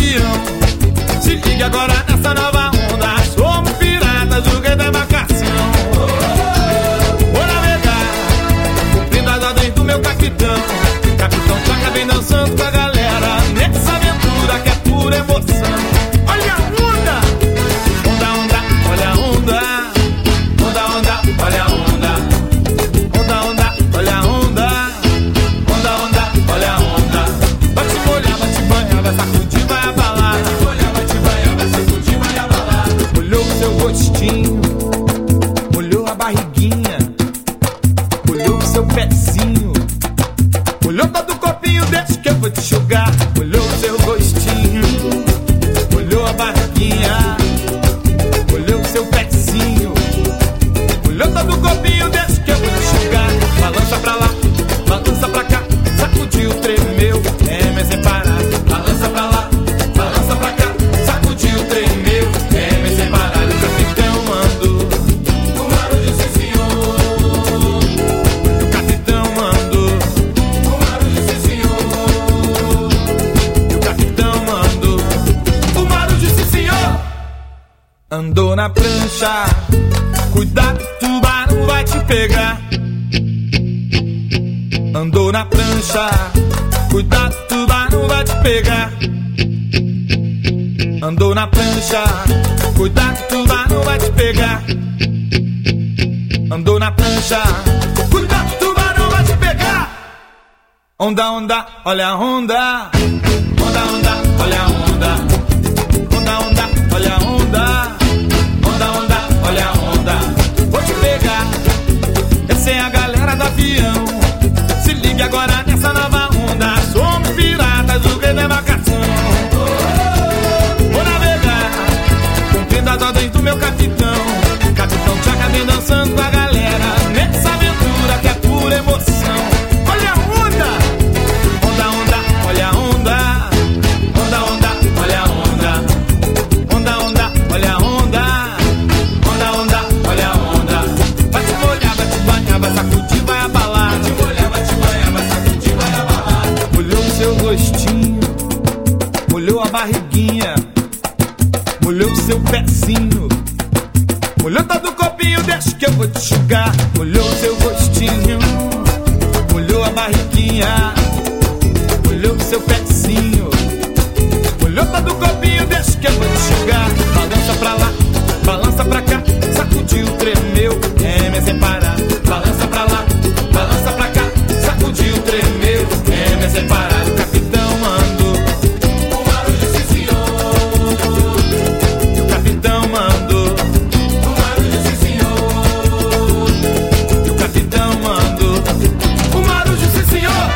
avião. Se liga agora nessa nova onda. Somos piratas do rei da embarcação. Vou navegar, cumprindo as ordens do meu capitão. Capitão Tchaca vem dançando com a galera nessa aventura que é pura emoção. Olha a onda, onda, onda, olha a onda. Onda, onda, olha a onda. Onda, onda, olha a onda. Onda, onda, olha a onda. Vai te molhar, vai te banhar, vai sacudir, vai abalar. Vai te molhar, vai te banhar, vai sacudir, vai abalar. Molhou o seu rostinho, molhou a barriguinha, molhou o seu pezinho, molhou todo o corpinho, deixa que eu vou te enxugar. Molhou o seu rostinho, molhou a barriguinha, molhou o seu pezinho, molhou todo o corpinho, deixa que eu vou te enxugar. Balança pra lá, balança pra cá, sacudiu, tremeu, é me separar. Balança pra lá, balança pra cá, sacudiu, tremeu, é me separar. O capitão mandou o barulho, sim senhor. O capitão mandou o barulho, sim senhor. O capitão mandou o barulho, sim senhor. Andou na prancha, cuidado, tubarão vai te pegar. Andou na prancha, cuidado, tubarão vai te pegar. Andou na prancha, cuidado, tubarão vai te pegar. Andou na prancha, cuidado, tubarão vai te pegar. Onda, onda, olha a onda. Onda, onda, olha a onda. Onda, onda, olha a onda. Onda, onda, olha a onda. Vou te pegar, essa é a galera do avião. Se liga agora nessa nova onda. Somos piratas do rei da embarcação. Vou navegar, cumprindo as ordens do meu capitão. Capitão Tchaca vem dançando com a galera nessa aventura que é pura emoção. Olha a onda, onda, onda, olha a onda. Onda, onda, olha a onda. Onda, onda, olha a onda. Onda, onda, olha a onda. Vai te molhar, vai te banhar, vai sacudir, vai abalar. Vai te molhar, vai te banhar, vai sacudir, vai abalar. Molhou o seu rostinho, molhou a barriguinha, molhou o seu pezinho, molhou todo o corpinho, deixa que eu vou te enxugar. Molhou o seu rostinho, molhou a barriguinha, molhou o seu pezinho, molhou todo o corpinho, deixa que eu vou te enxugar. Balança pra lá, balança pra cá, sacudiu, tremeu, é me separar.